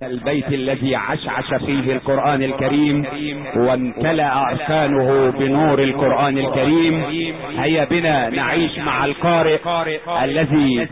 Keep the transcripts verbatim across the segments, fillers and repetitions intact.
البيت الذي عشعش فيه القرآن الكريم وامتلأ أركانه بنور القرآن الكريم. هيا بنا نعيش مع القارئ الذي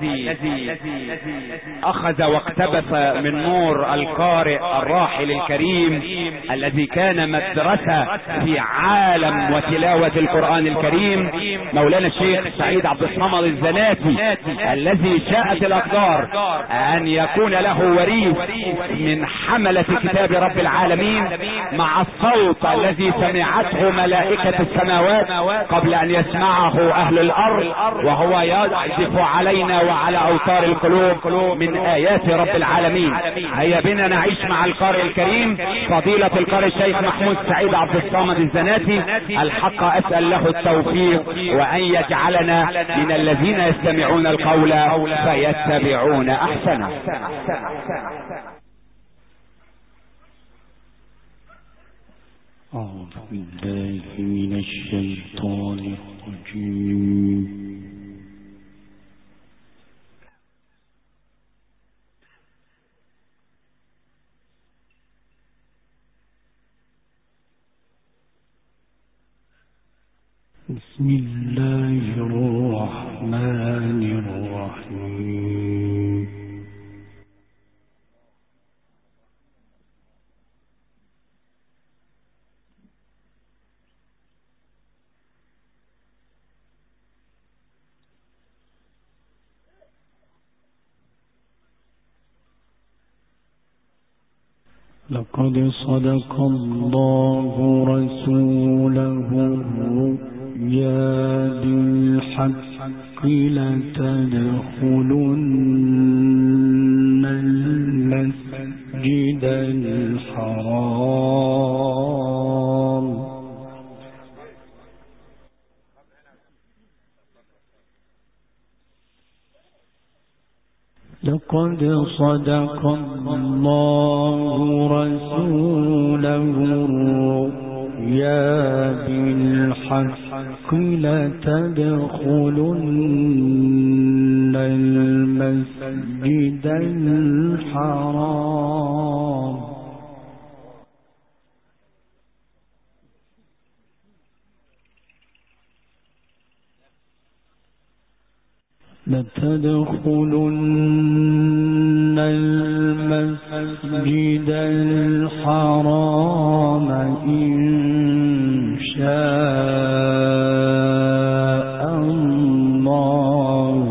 أخذ واقتبس من نور القارئ الراحل الكريم الذي كان مدرسة في عالم وتلاوة القرآن الكريم، مولانا الشيخ سعيد عبد الصمد الزناتي، الذي شاءت الأقدار أن يكون له وريث من حملة كتاب رب العالمين، مع الصوت الذي سمعته ملائكة السماوات قبل أن يسمعه أهل الأرض، وهو يعزف علينا وعلى أوتار القلوب من آيات رب العالمين. هيا بنا نعيش مع القارئ الكريم فضيلة القارئ الشيخ محمود سعيد عبد الصمد الزناتي. الحق أسأل له التوفيق وأن يجعلنا من الذين يستمعون القول فيتبعون أحسنه. أعوذ بالله من الشيطان الرجيم. بسم الله الرحمن الرحيم. لقد صدق الله رسوله الرؤيا بالحق لتدخلن المسجد الحرام لقد صدق الله رسوله الرؤيا بالحق لتدخلن المسجد الحرام لتدخلن المسجد الحرام إن شاء الله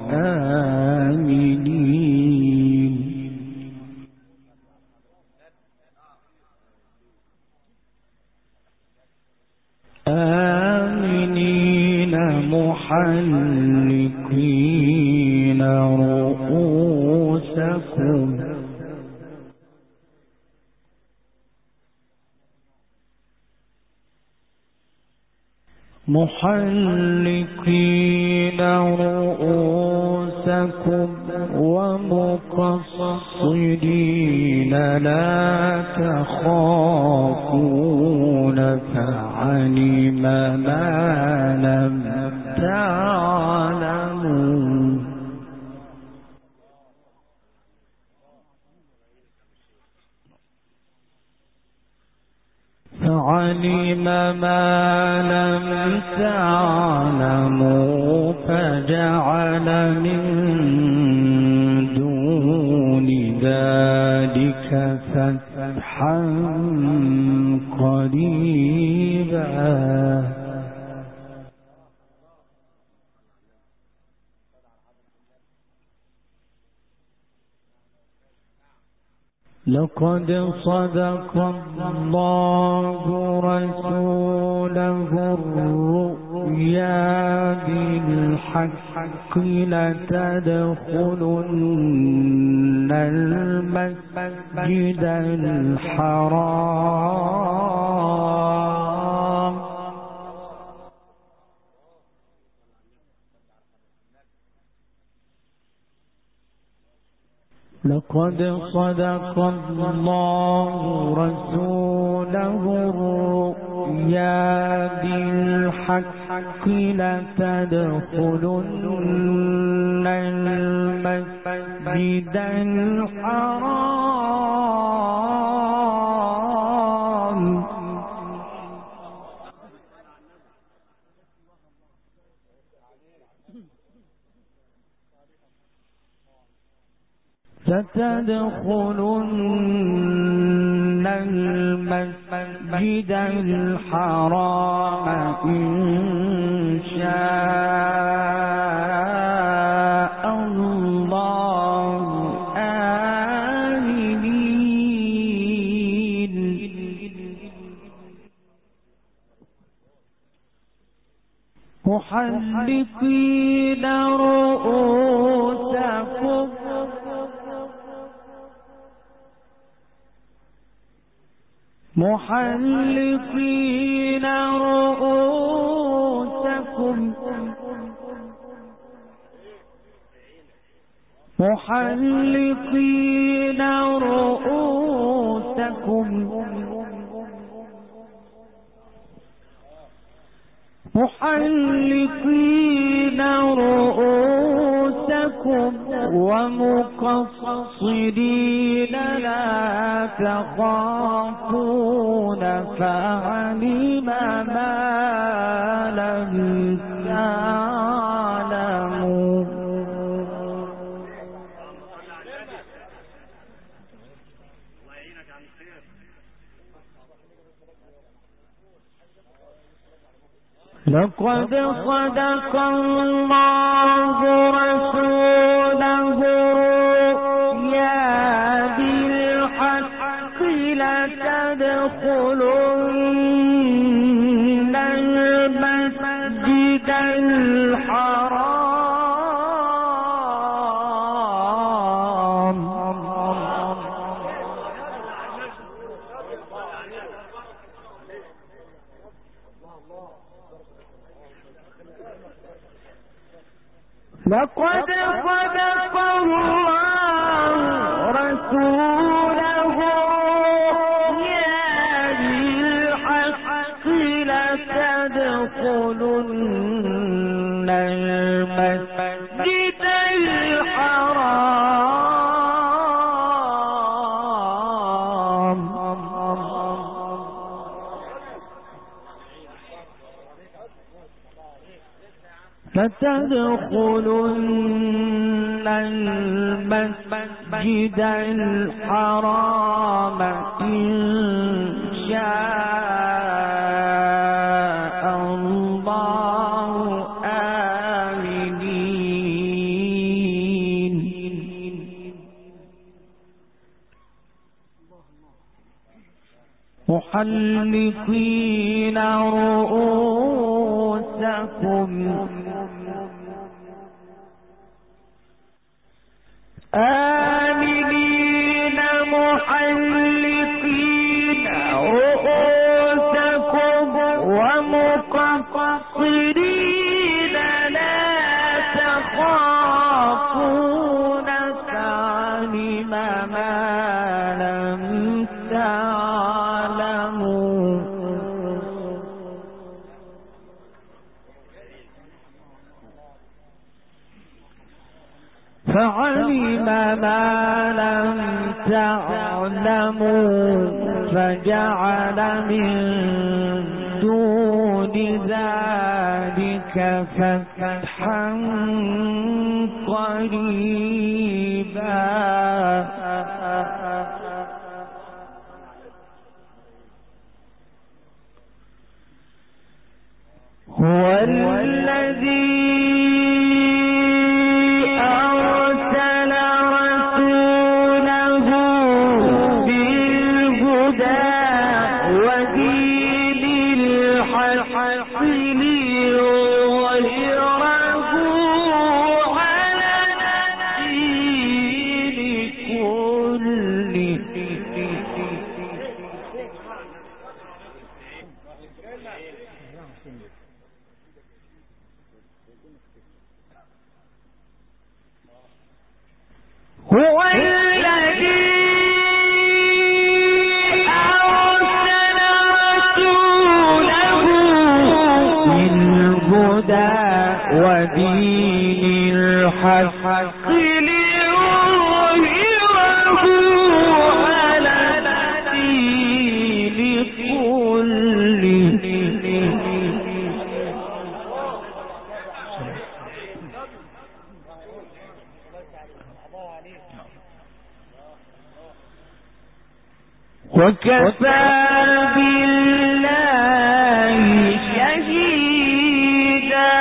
آمنين آمنين محلقين رؤوسكم محلقين رؤوسكم ومقصرين لا تخافون فعلم ما لم تعلموا فعلم ما لم تعلموا فجعل من دون ذلك فتحا قريبا لقد صدق الله رسوله الرؤيا بالحق لتدخلن المسجد الحرام لقد صدق الله رسوله الرؤيا بالحق لتدخلن المسجد الحرام ستدخلن المسجد الحرام إن شاء الله آمنين محلقين رؤوسكم محلقين رؤوسكم محلقين رؤوسكم محلقين رؤوسكم ومقصرين لا تخافون فعلم ما لم تعلموا لقد صدق الله رسوله الرؤيا بالحق لتدخلن المسجد الحرام لقد صدق الله رسوله الرؤيا بالحق لتدخلن المسجد الحرام لتدخلن المسجد الحرام إن شاء الله آمنين محلقين رؤوسكم آمنين محلقين رؤوسكم ومقصرين لا تخافون فعلم ما لم تعلموا فعلم ما لم تعلموا فجعل من دون ذلك فتحا قريبا هو الذي هو الذي أرسل رسوله بالهدى ودين الحق ليظهره على الدين كله وكفى بالله شهيدا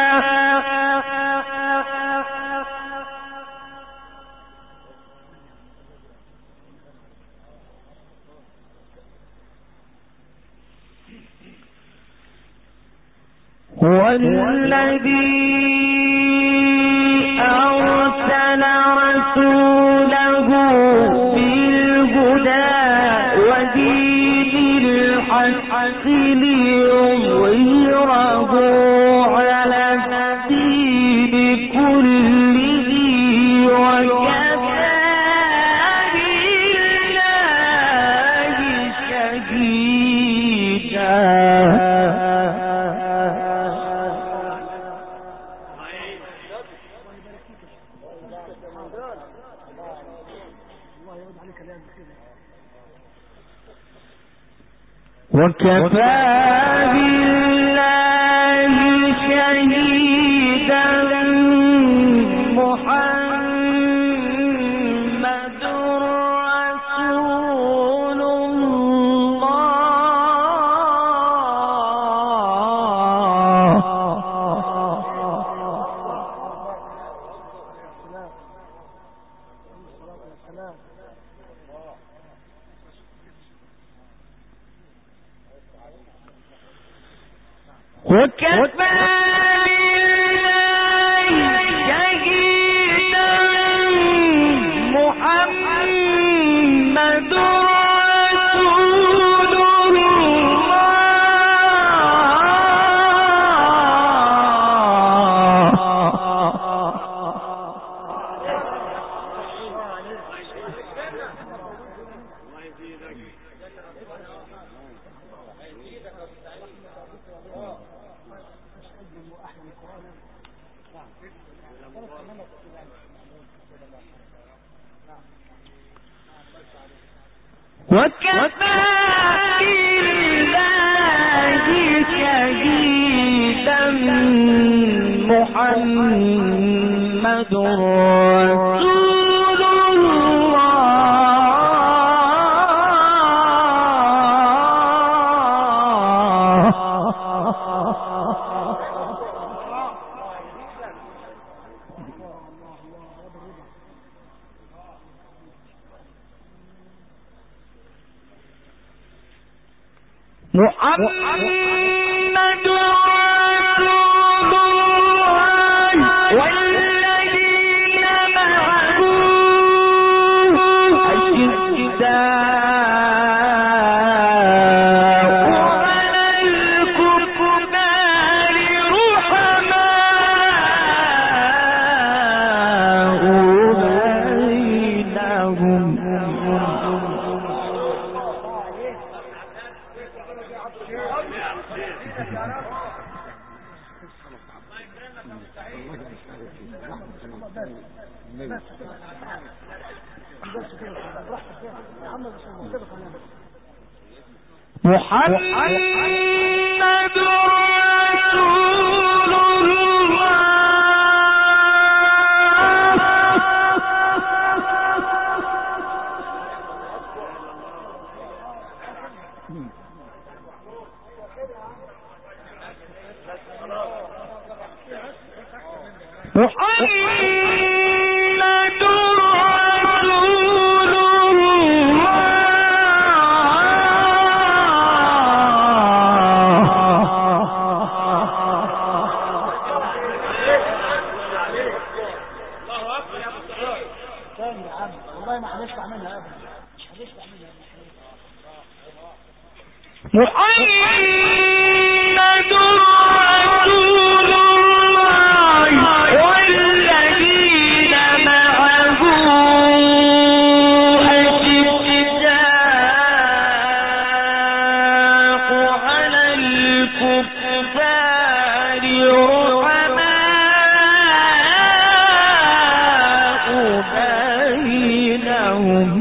هو الذي أرسل رسوله بالهدى ودين الحق ليظهره على الدين كله وكفى بالله شهيدا. وكفى بالله شهيدا محمد رسول وكفى بالله شهيدا محمد رسول وكفى بالله شهيدا محمد رسول محمد رسول الله والذين معه أشداء على الكفار رحماء بينهم محمد رسول الله محمد رسول والله ما هنشفع منها ابدا مش هنشفع منها محمد رسول الله والذين معه أشداء على الكفار رحماء بينهم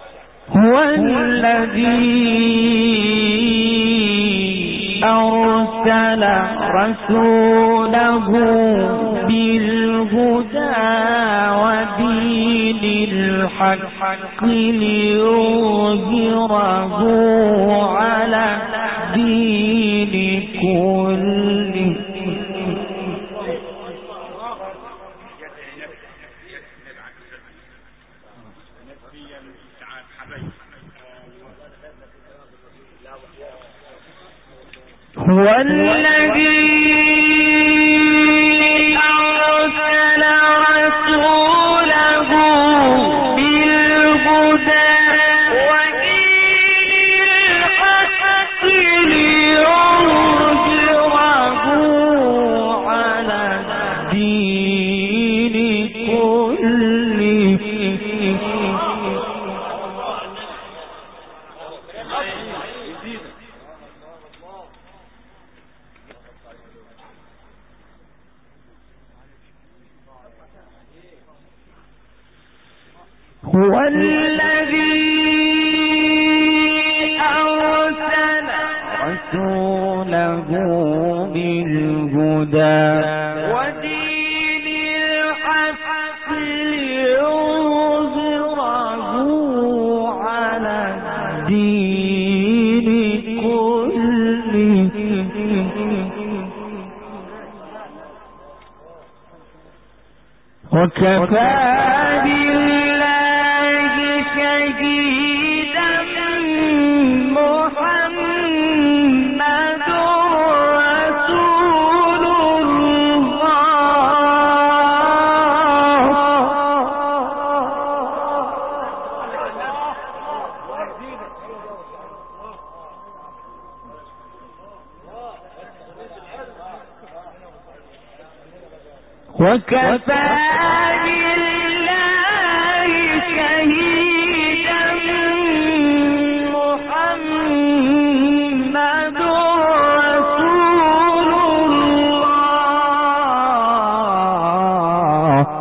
هو الذي أرسل أرسل رسوله بالهدى ودين الحق ليظهره على الدين كله. هو الذي أرسل رسوله بالهدى ودين الحق ليظهره على الدين كله. هو الذي أرسل رسوله بالهدى ودين الحق ليظهره على الدين كله. وكفى بالله شهيدا محمد رسول الله. وكفى بالله شهيدا محمد رسول الله.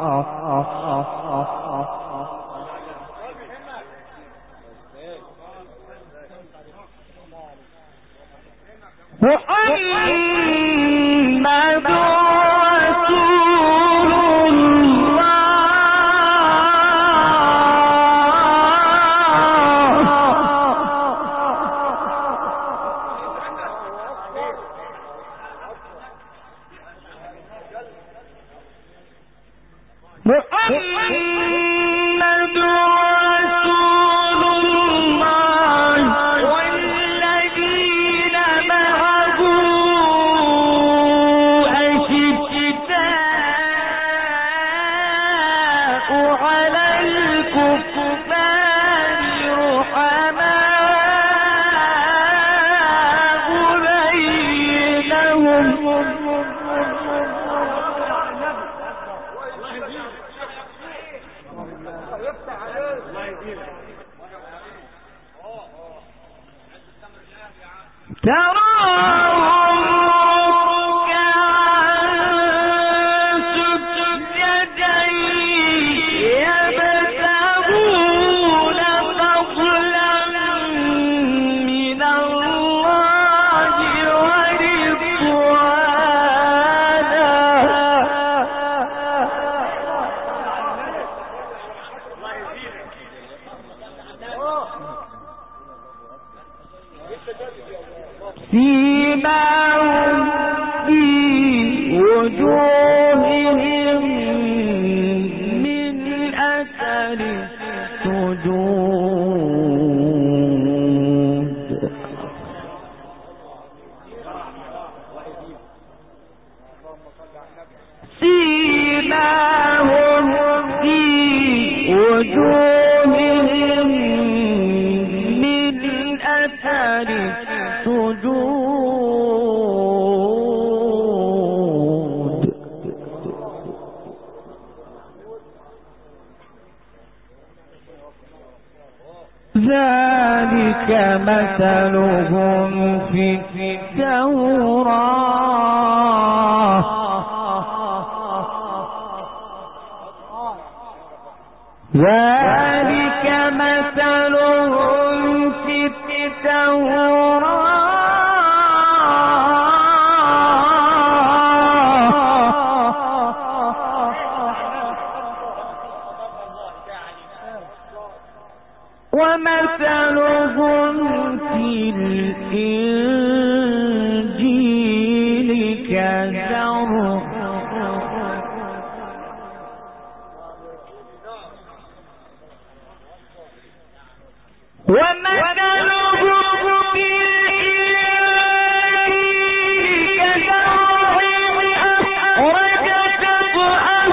محمد محمد رسول الله والذين معه أشداء على الكفار رحماء بينهم. تراهم ركعا سجدا يبتغون فضلا من الله ورضوانا. سيماهم في وجوههم من أثر السجود. سيماهم في وجوههم من أثر السجود. ذلك مثلهم في التوراة ذلك مثلهم في التوراة الإنجيل كزرع ومثله في الإنجيل كزرع أخرج شطأه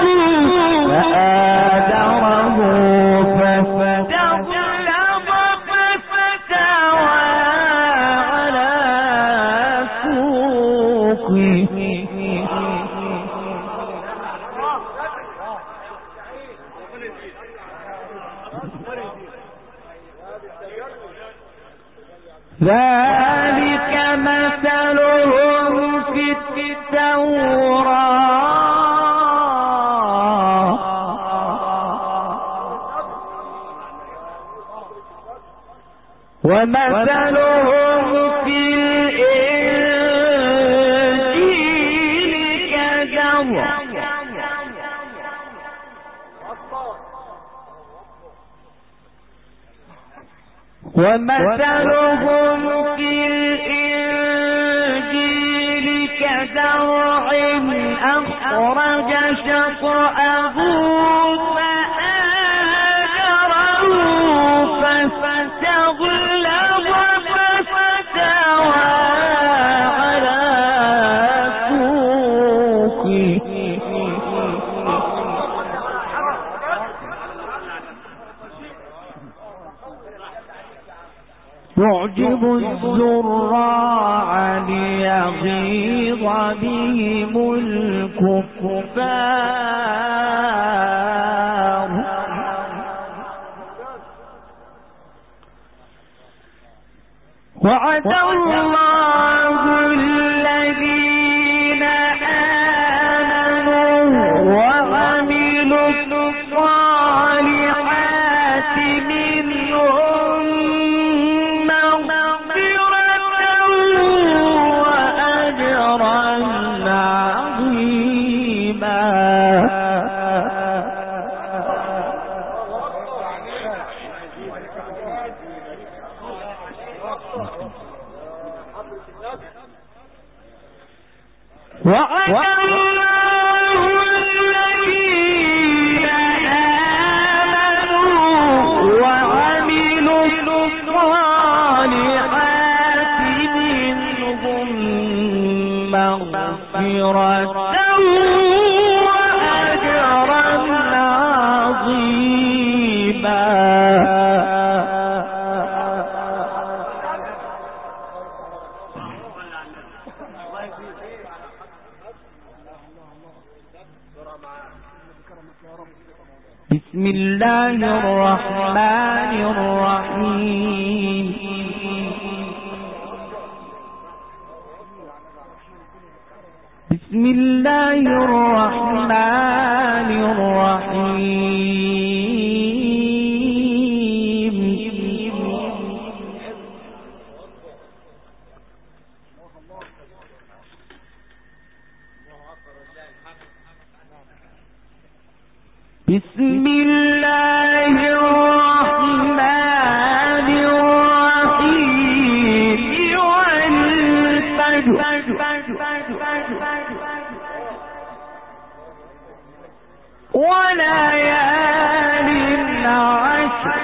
فآزره فاستغلظ فاستوى على سوقه ذلك مثلهم في التوراة ومثلهم في الإنجيل كزرع ومثلهم في الإنجيل كزرع أخرج شطأه فآزره فاستغلظ فاستوى على سوقه يعجب الزراع ليغيظ بهم الكفار وعد الله الذين آمنوا وعملوا الصالحات منهم وعد الله الذين آمنوا وعملوا الصالحات منهم مغفرة وأجرا عظيما بسم الله الرحمن الرحيم بسم الله الرحمن الرحيم بسم الله الرحمن الرحيم والفجر وليال عشر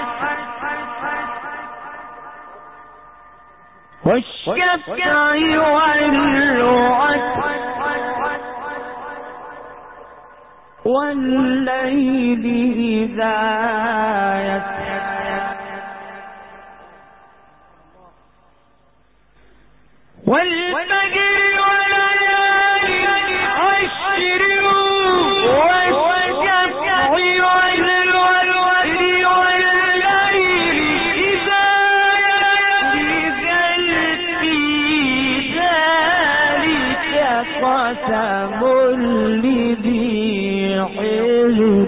والشفع والوتر والليل إذا يسر والفجر وليال عشر والشفع والوتر والليل إذا يسر في ذلك قسم لذي حجر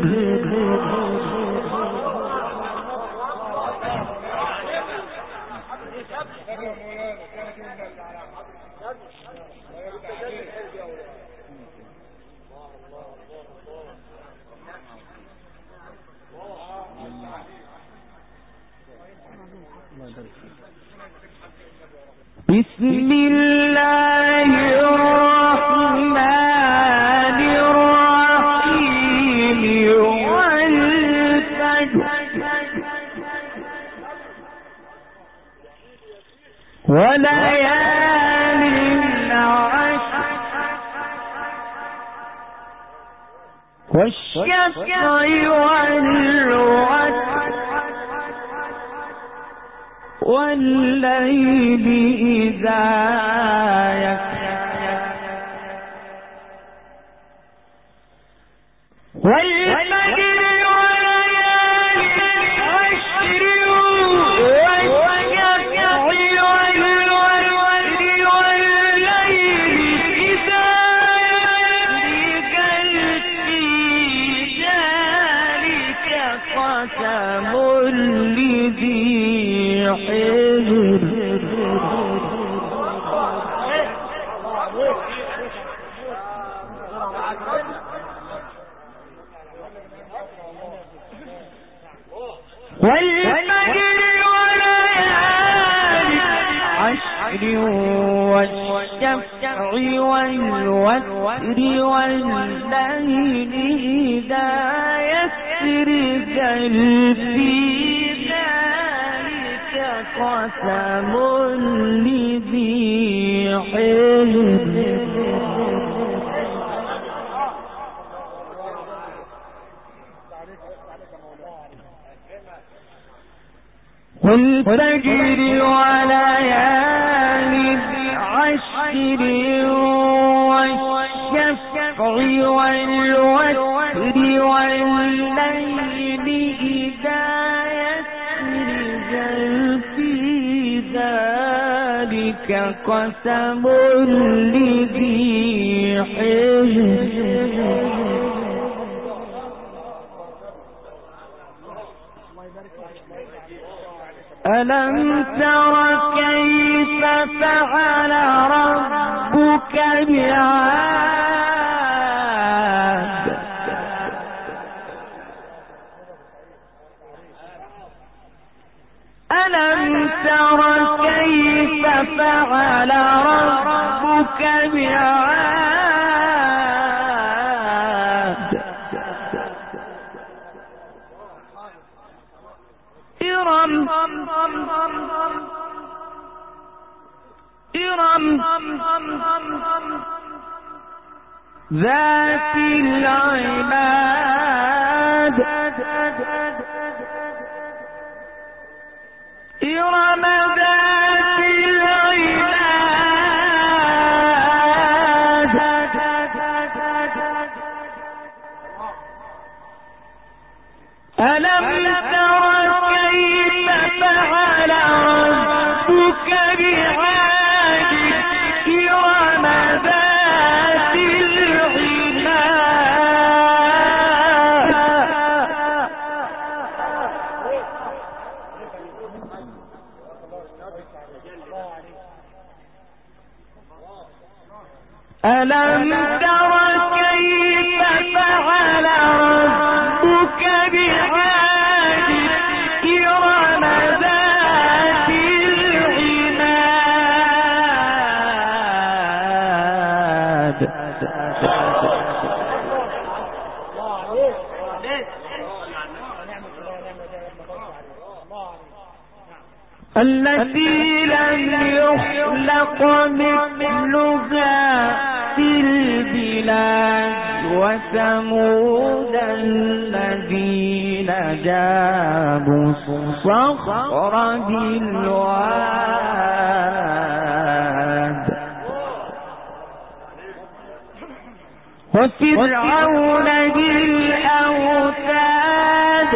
بسم الله الرحمن الرحيم والفجر وليال العشر والشفع والوتر والليل إذا يسر والفجر وليال العشر والشفع والوتر والليل إذا يسر في ذلك قسم لذي حجر والفجر وليال العشر والشفع والوتر والليل إذا يسر هل في ذلك قسم لذي حجر والفجر وليال العشر والشفع والوتر والليل إذا يسر هل في ذلك قسم لذي حجر ألم تر كيف فعل ربك بعاد ألم تر كيف فعل ربك بعاد إرم إرم ذات العماد إرم ذات العماد ألم تر كيف فعل ربك بعاد إرم ذات العماد ألم تر كيف فعل ربك بعاد إرم ذات العماد التي لم يخلق مثلها في البلاد وثمود الذين جابوا الصخر بالواد وفرعون بالأوتاد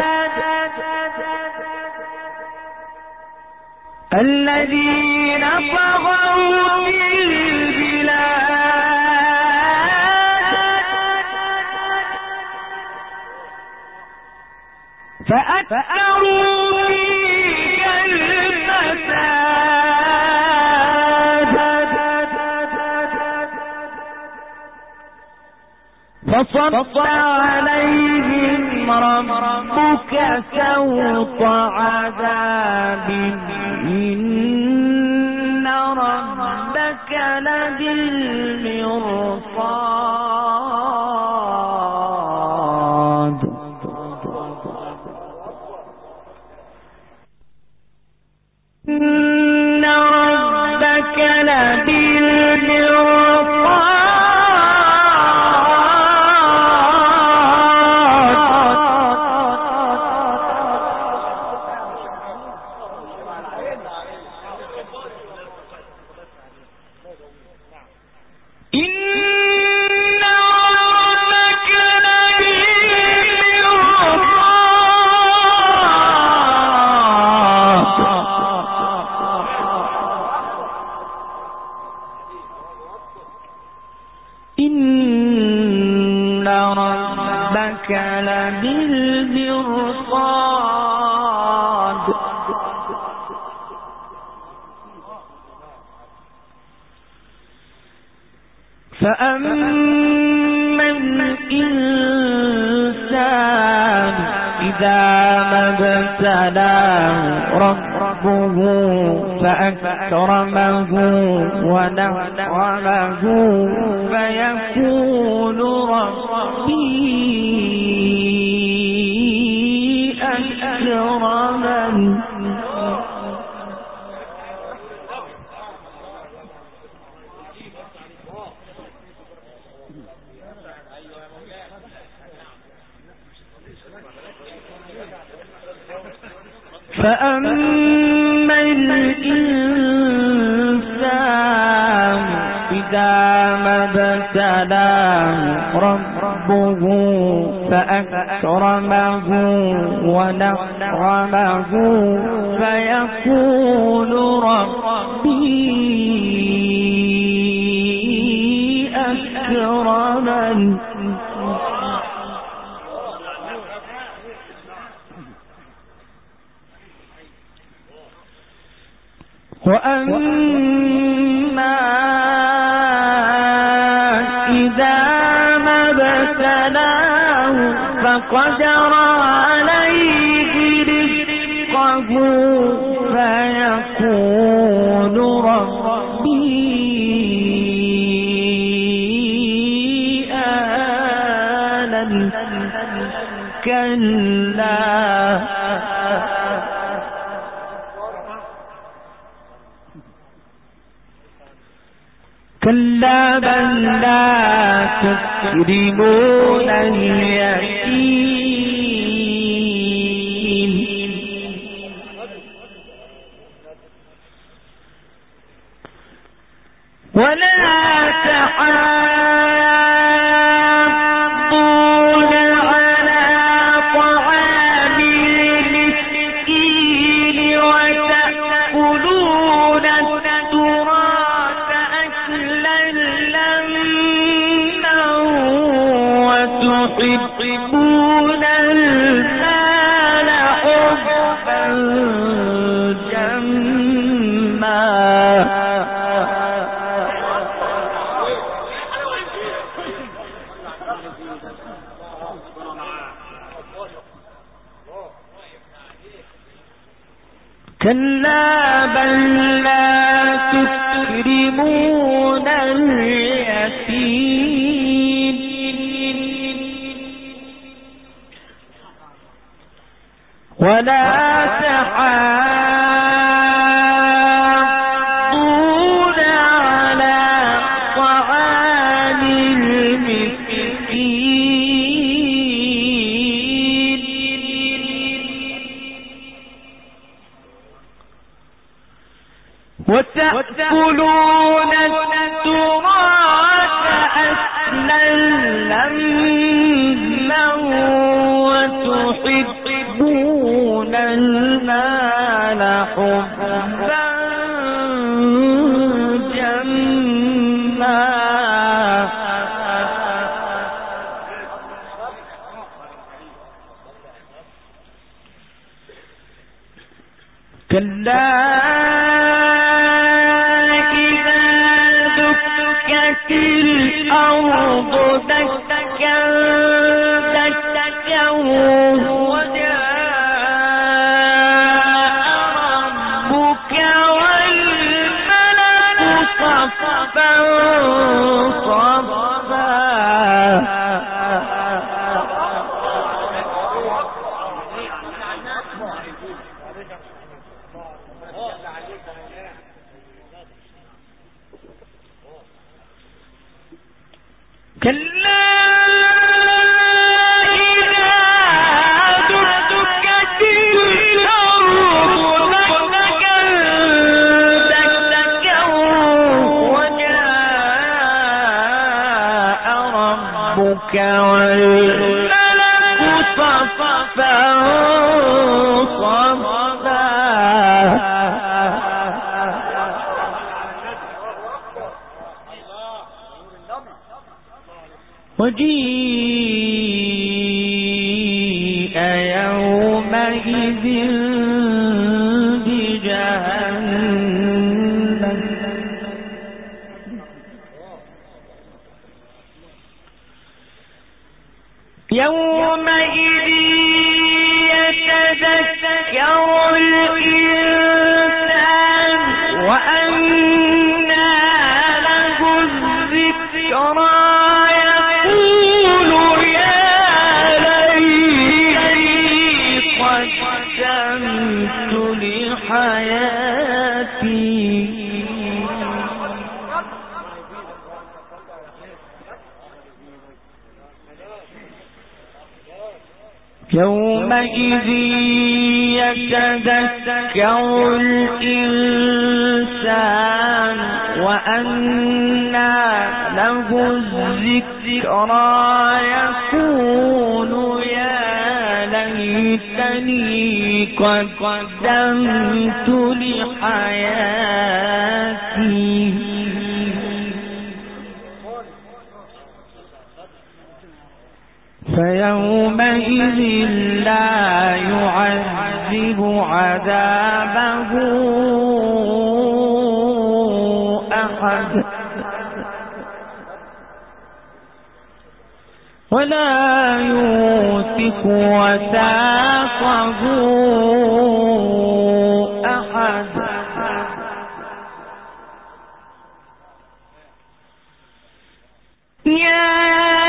الذين طغوا في البلاد فأكثروا فيها الفساد فصب عليهم ربك سوط عذاب إن ربك لبالمرصاد إن ربك لبالمرصاد فأما الإنسان إذا ما ابتلاه ربه فأكرمه ونعمه فيقول ربي أكرمن فأما الإنسان إذا ما ابتلاه ربه فأكرمه ونعمه فيقول ربي أكرمن وأما إذا ما ابتلاه فقدر عليه رزقه فيقول ربي أهانن كلا كلا بل لا تكرمون اليتيم ولا تحاضون على طعام المسكين وتأكلون التراث أكلا لما وتحبون المال حبا جما كلا بل لا تكرمون اليتيم ولا تحاضون على طعام المسكين وتأكلون التراث أكلا لما وتحبون المال حبا جما كلا الأرض دكا دكا وجاء ربك والملك صفا وجيء يومئذ بجهنم يومئذ يتذكر الإنسان وأنى له الذكرى يومئذ يتذكر الإنسان وأنى له الذكرى يقول يا ليتني قدمت لحياتي فيومئذ لا يعذب عذابه أحد ولا يوثق وثاقه أحد يا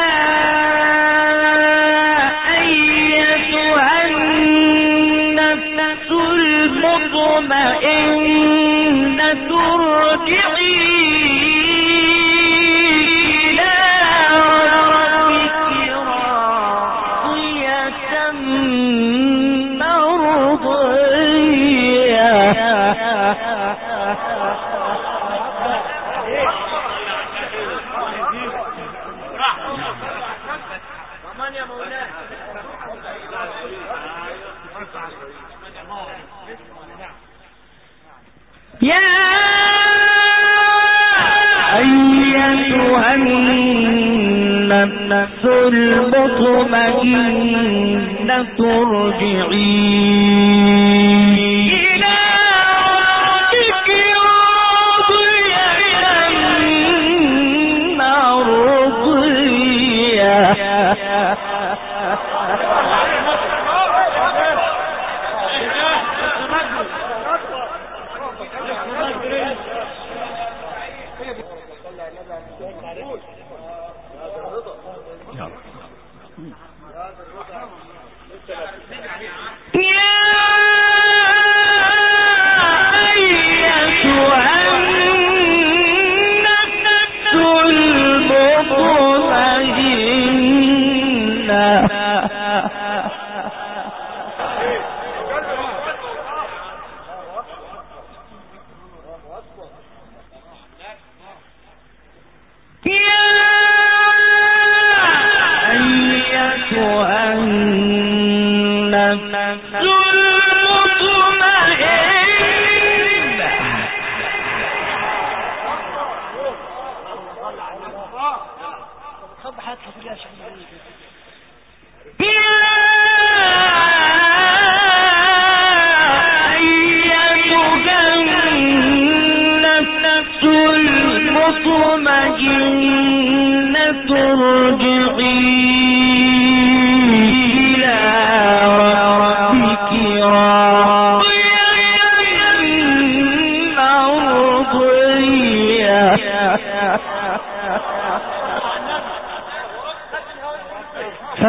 النفس المطمئنة ارجعي إلى ربك راضية مرضية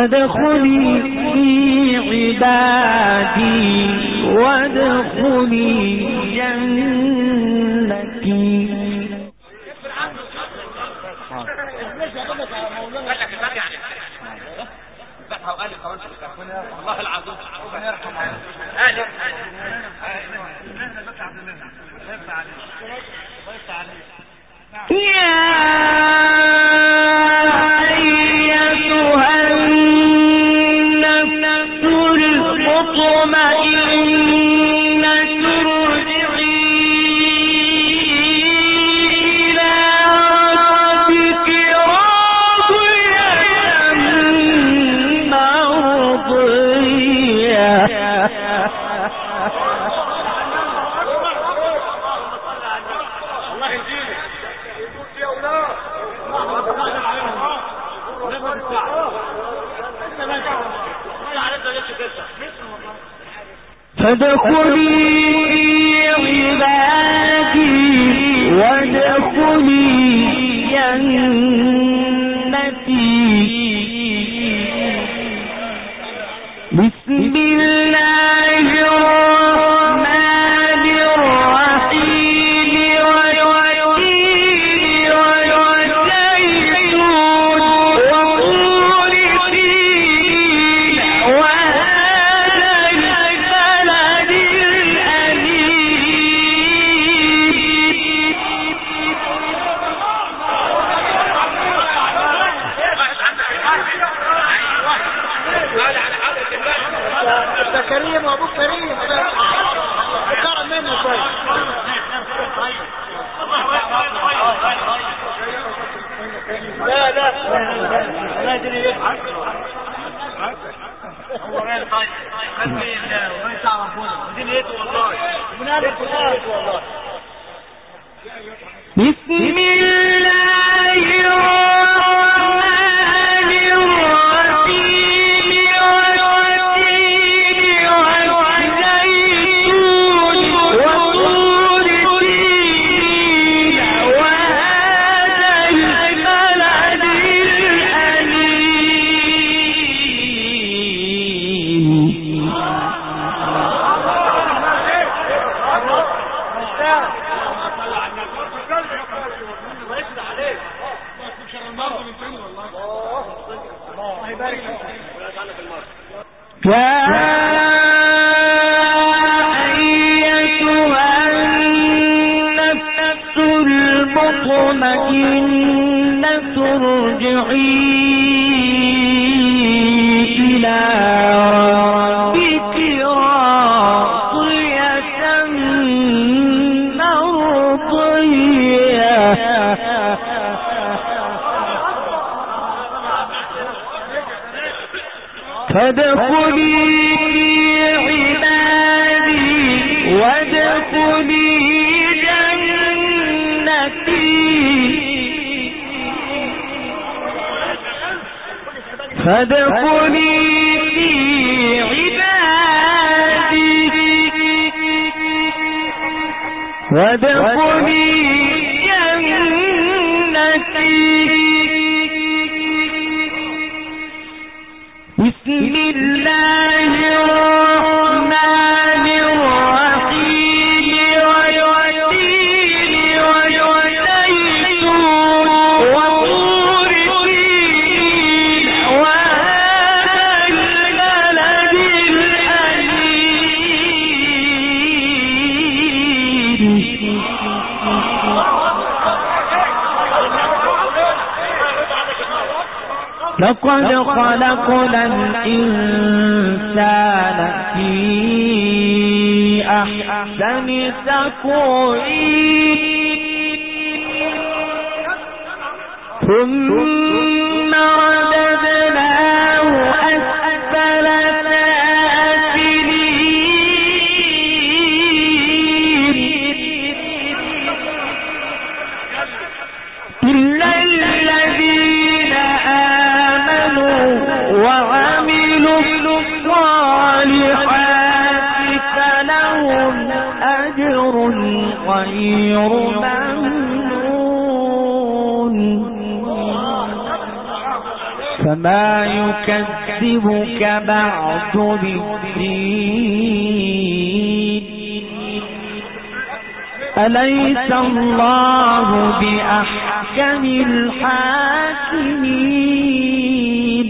فادخلي في عبادي وادخلي جنتي. الله العظيم فادخلي عبادي وادخلي جنتي. بسم الله الرحمن الرحيم والتين والزيتون وطور سينين وهذا البلد ده كريم وابوك كريم بتعرف منه شويه. لا لا لا ادري يضحك هو غير طيب خلي ما يعرفونه دي نيته والله من هذا والله. بسم الله الرحمن الرحيم والتين والزيتون وطور سينين وهذا البلد الأمين. يا أيتها النفس المطمئنة ارجعي إلى ربك راضية مرضية. فادخلي في عبادي وادخلي جنتي. فادخلي في عبادي وادخلي جنتي. بسم الله الرحمن الرحيم والتين والزيتون وطور سينين وهذا البلد الأمين. لقد خلقنا الإنسان في أحسن تقويم ثم رددناه أسفل سافلين إلا الذين وعملوا الصالحات فلهم أجر غير ممنون. فما يكذبك بعد بالدين أليس الله بأحكم الحاكمين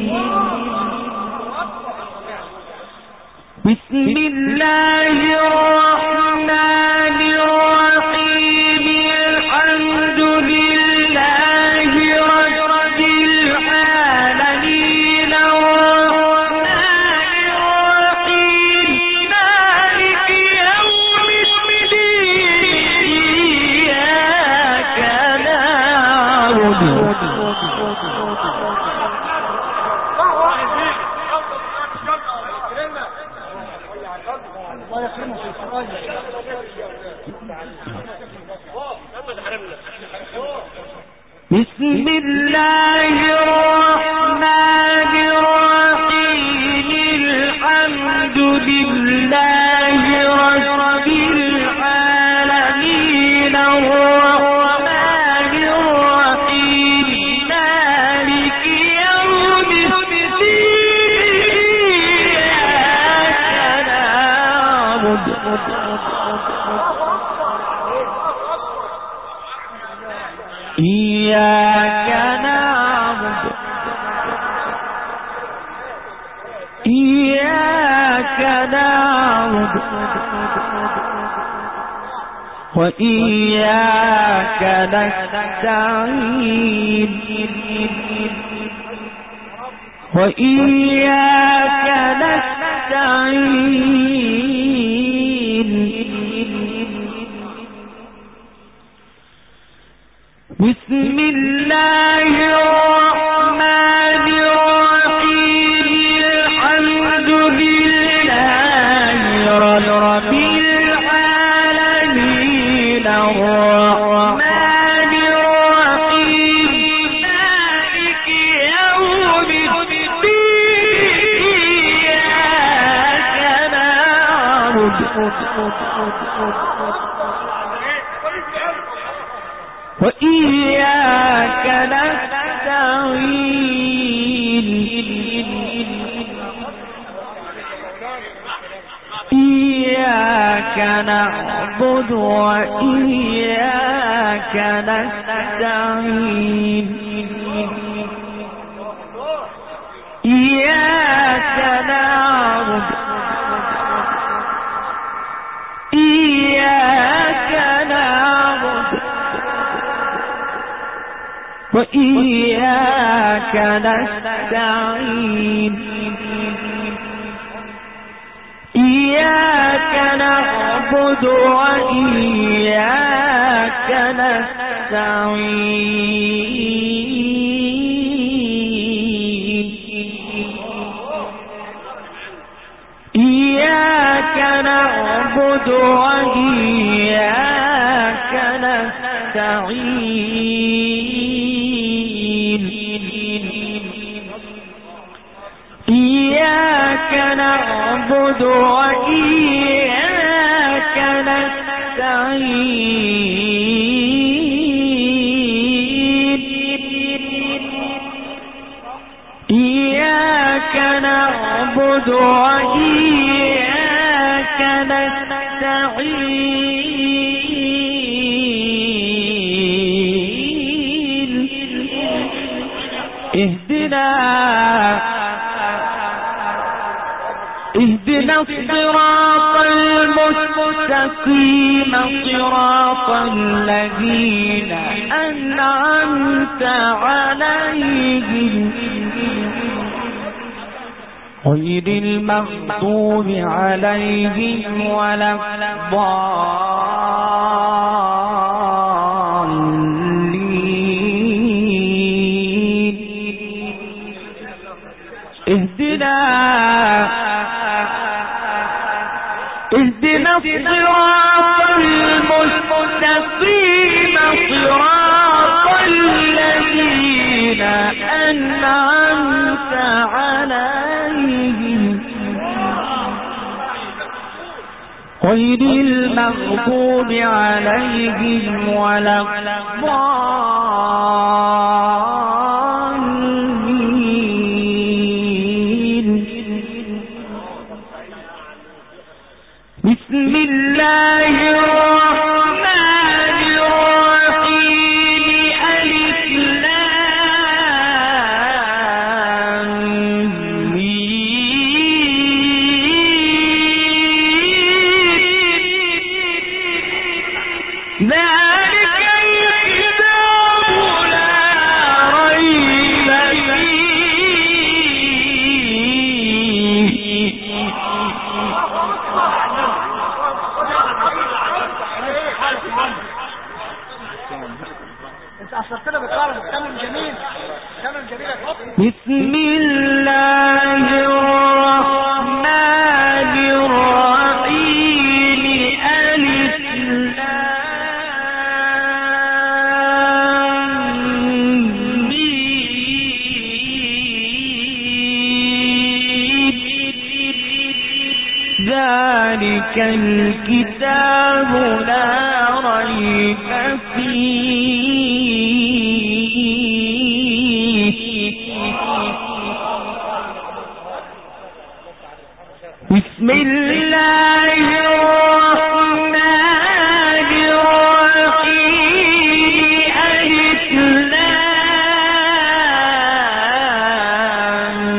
بسم الله الرحمن الرحيم الحمد لله رب العالمين الرحمن الرحيم مالك يوم الدين إياك نعبد بسم الله الرحمن الرحيم الحمد لله رب العالمين الرحمن الرحيم مالك يوم الدين إياك نعبد إياك نعبد إياك نعبد وإياك نستعين وإياك نستعين بسم الله الرحمن الرحيم الحمد لله رب العالمين الرحمن الرحيم مالك يوم الدين إياك نعبد وإياك نستعين إياك نعبد وإياك نستعين إياك نعبد إياك نعبد وإياك نستعين إياك نعبد وإياك نستعين إياك نعبد وإياك نستعين إياك نعبد وإياك نستعين إياك نعبد وإياك نستعين اهدنا اهدنا الصراط المستقيم صراط الذين أنعمت عليهم غير المغضوب عليهم ولا الضالين اهدنا اهدنا الصراط المستقيم صراط الذين أنعمت عليهم غير المغضوب عليهم ولا الضالين انت اصلتنا بكرم كلام جميل كلام جميل. بسم الله الرحمن الرحيم ألف لام ذلك الكتاب لا ريب فيه بسم الله الرحمن الرحيم ألف لام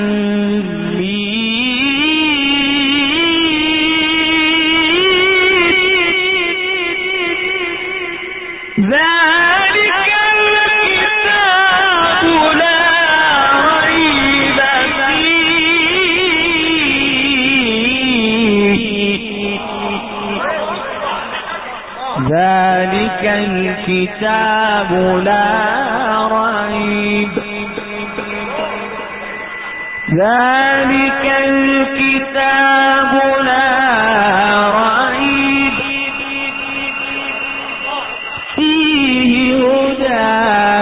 ذلك الكتاب لا ريب فيه ذلك الكتاب لا ريب ذلك الكتاب لا ريب فيه هدى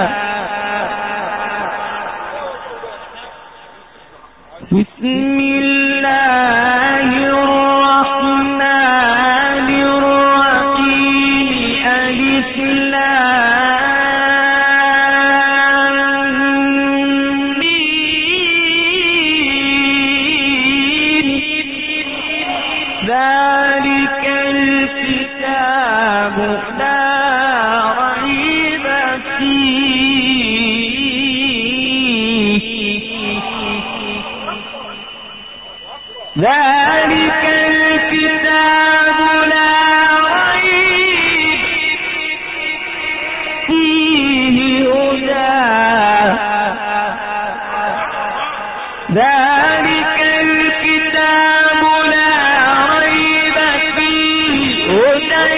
بسم الله الرحمن الرحيم ألف لام ميم ذلك الكتاب لا ريب فيه ذلك الكتاب لا ريب فيه هدى ذلك الكتاب لا ريب فيه هدى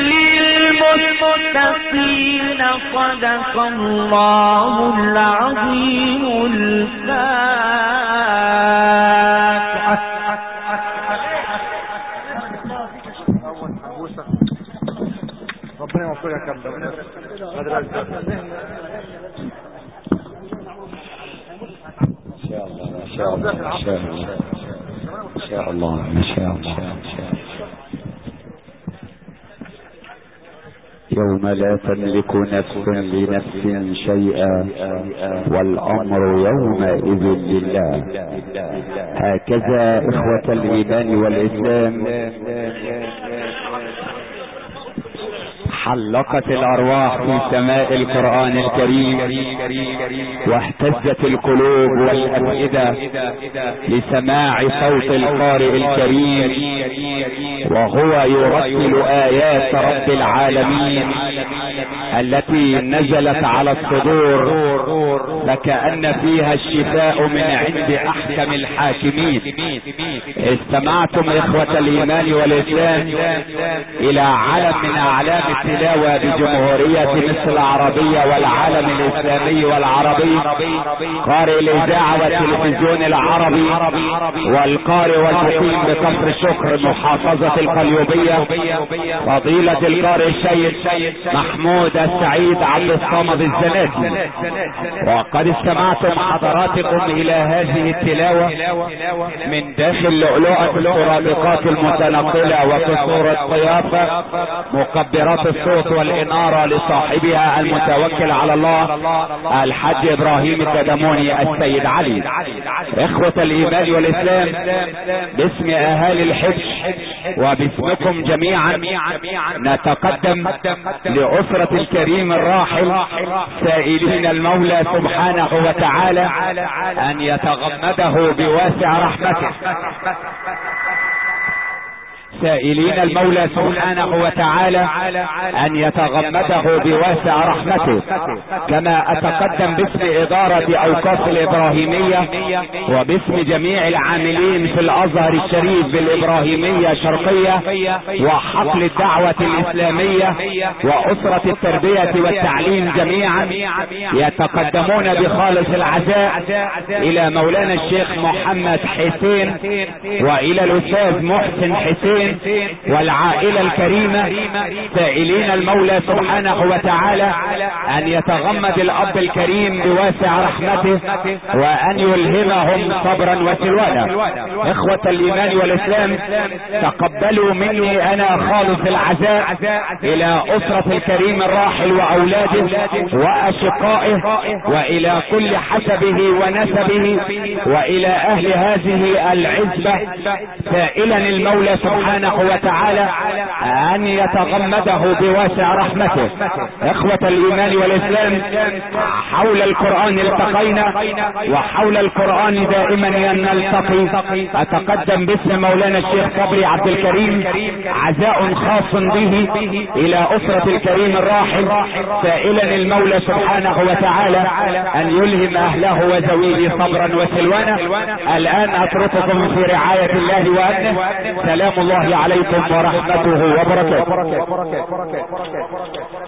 للمتقين صدق الله العظيم الفاتحة. ربنا يوفقك يا كابتن. ما شاء الله ما شاء الله ما شاء الله ما شاء الله. يوم لا تملك نفس لنفس شيئا والأمر يومئذ لله. هكذا إخوة الإيمان والإسلام حلقت الأرواح في سماء القرآن الكريم واهتزت القلوب والأفئدة لسماع صوت القارئ الكريم وهو يرتل آيات رب العالمين التي نزلت على الصدور فكأن فيها الشفاء من عند أحكم الحاكمين. استمعتم إخوة الإيمان والإسلام إلى علم من أعلام التلاوة بجمهورية مصر العربية والعالم الإسلامي والعربي، قارئ الإذاعة والتلفزيون العربي والقارئ والمقيم بكفر الشكر محافظة القليوبية فضيلة القارئ الشيخ محمود السعيد عبد الصمد الزناتي. وقد استمعتم حضراتكم إلى هذه التلاوة من داخل لؤلؤة السرادقات المتنقلة وقصور الضيافة مكبرات الصوت والإنارة لصاحبها المتوكل على الله الحاج إبراهيم التدموني السيد علي. إخوة الإيمان والإسلام، باسم أهالي الحج وباسمكم جميعا نتقدم لأسرة الكريم الراحل سائلين المولى سبحانه وتعالى أن يتغمده بواسع رحمته سائلين المولى سبحانه وتعالى ان يتغمده بواسع رحمته، كما اتقدم باسم ادارة اوقاف الابراهيمية وباسم جميع العاملين في الازهر الشريف بالابراهيمية شرقية وحقل الدعوة الاسلامية واسرة التربية والتعليم جميعا، يتقدمون بخالص العزاء الى مولانا الشيخ محمد حسين والى الاستاذ محسن حسين والعائلة الكريمة، سائلين المولى سبحانه وتعالى ان يتغمد الاب الكريم بواسع رحمته وان يلهمهم صبرا وسلوانا. اخوة الايمان والاسلام، تقبلوا مني انا خالص العزاء الى اسرة الكريم الراحل واولاده واشقائه والى كل حسبه ونسبه والى اهل هذه العزبة، سائلا المولى سبحانه وتعالى ان يتغمده بواسع رحمته. اخوة الايمان والاسلام، حول القرآن التقينا وحول القرآن دائما نلتقي. اتقدم باسم مولانا الشيخ صبري عبد الكريم عزاء خاص به الى اسرة الكريم الراحل، سائلا المولى سبحانه وتعالى ان يلهم اهله وزويه صبرا وسلوانا. الان اترككم في رعاية الله وامنه. سلام الله عليكم ورحمته وبركاته.